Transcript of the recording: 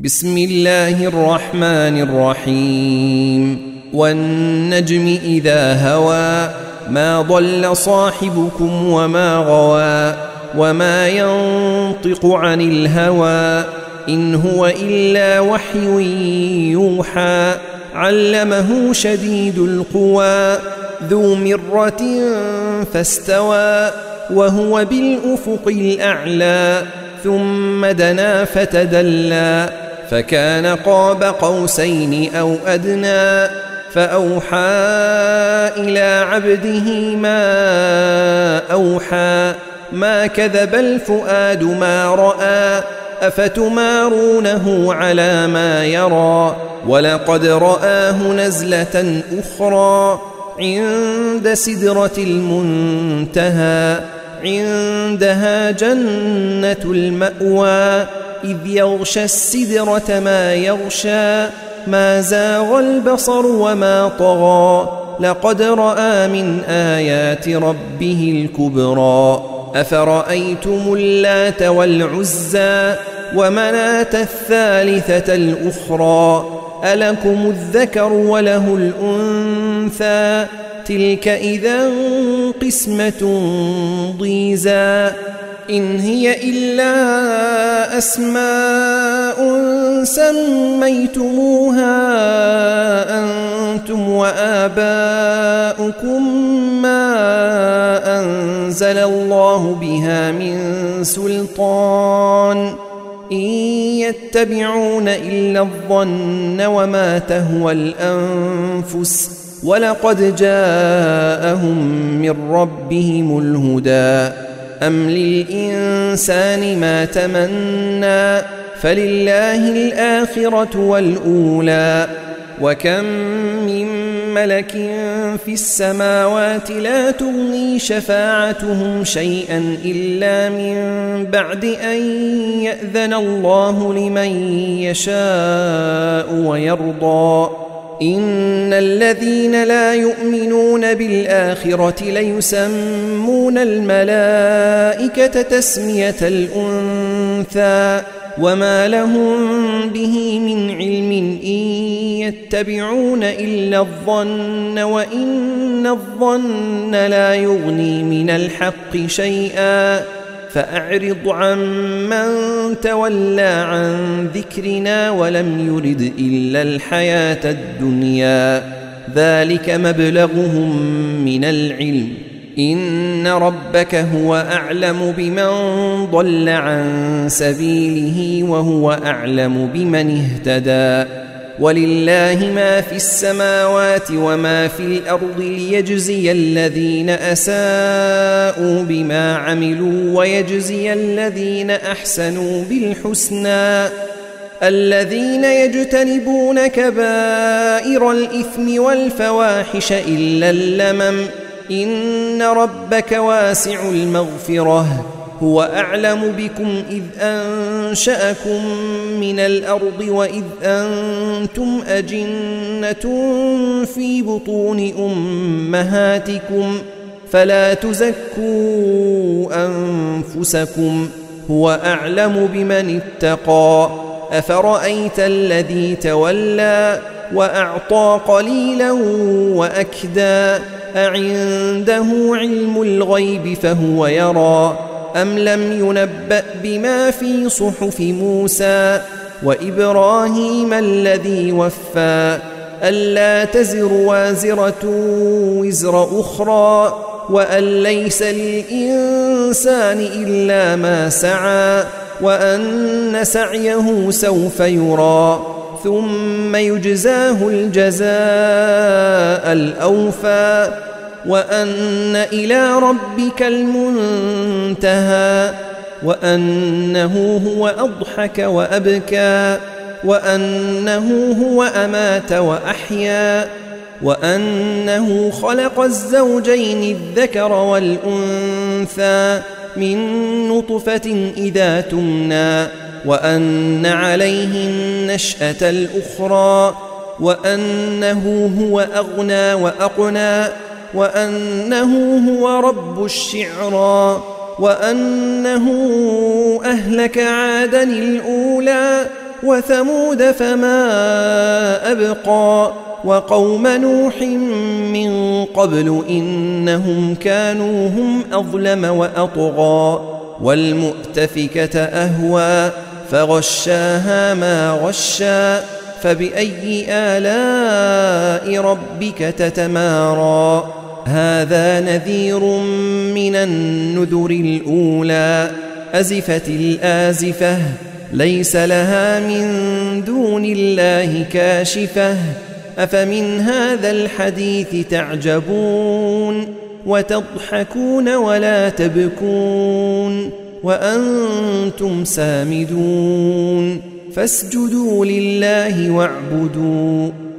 بسم الله الرحمن الرحيم والنجم إذا هوى ما ضل صاحبكم وما غوى وما ينطق عن الهوى إن هو إلا وحي يوحى علمه شديد القوى ذو مرة فاستوى وهو بالأفق الأعلى ثم دنا فتدلى فكان قاب قوسين أو أدنى فأوحى إلى عبده ما أوحى ما كذب الفؤاد ما رأى أفتمارونه على ما يرى ولقد رآه نزلة أخرى عند سدرة المنتهى عندها جنة المأوى إذ يغشى السدرة ما يغشى ما زاغ البصر وما طغى لقد رأى من آيات ربه الكبرى أفرأيتم اللات والعزى ومناة الثالثة الأخرى ألكم الذكر وله الأنثى تلك إذا قسمة ضيزى إن هي إلا أسماء سميتموها أنتم وآباؤكم ما أنزل الله بها من سلطان إن يتبعون إلا الظن وما تهوى الأنفس ولقد جاءهم من ربهم الهدى أم للإنسان ما تمنى فلله الآخرة والأولى وكم من ملك في السماوات لا تغني شفاعتهم شيئا إلا من بعد أن يأذن الله لمن يشاء ويرضى إن الذين لا يؤمنون بالآخرة ليسمون الملائكة تسمية الأنثى وما لهم به من علم إن يتبعون إلا الظن وإن الظن لا يغني من الحق شيئا فأعرض عن من تولى عن ذكرنا ولم يرد إلا الحياة الدنيا ذلك مبلغهم من العلم إن ربك هو أعلم بمن ضل عن سبيله وهو أعلم بمن اهتدى ولله ما في السماوات وما في الأرض ليجزي الذين أساءوا بما عملوا ويجزي الذين أحسنوا بالحسنى الذين يجتنبون كبائر الإثم والفواحش إلا اللمم إن ربك واسع المغفرة هو أعلم بكم إذ أنشأكم من الأرض وإذ أنتم أجنة في بطون أمهاتكم فلا تزكوا أنفسكم هو أعلم بمن اتقى أفرأيت الذي تولى وأعطى قليلا وأكدى أعنده علم الغيب فهو يرى أم لم ينبأ بما في صحف موسى وإبراهيم الذي وفى ألا تزر وازرة وزر أخرى وأن ليس للإنسان إلا ما سعى وأن سعيه سوف يرى ثم يجزاه الجزاء الأوفى وأن إلى ربك المنتهى وأنه هو أضحك وأبكى وأنه هو أمات وأحيا وأنه خلق الزوجين الذكر والأنثى من نطفة إذا تمنى وأن عليه النشأة الأخرى وأنه هو أغنى وأقنى وأنه هو رب الشعرى وأنه أهلك عادا الأولى وثمود فما أبقى وقوم نوح من قبل إنهم كانوا هم أظلم وأطغى والمؤتفكة أهوى فغشاها ما غشا فبأي آلاء ربك تتمارى هذا نذير من النذر الأولى أزفت الآزفة ليس لها من دون الله كاشفة أفمن هذا الحديث تعجبون وتضحكون ولا تبكون وأنتم سامدون فاسجدوا لله واعبدوا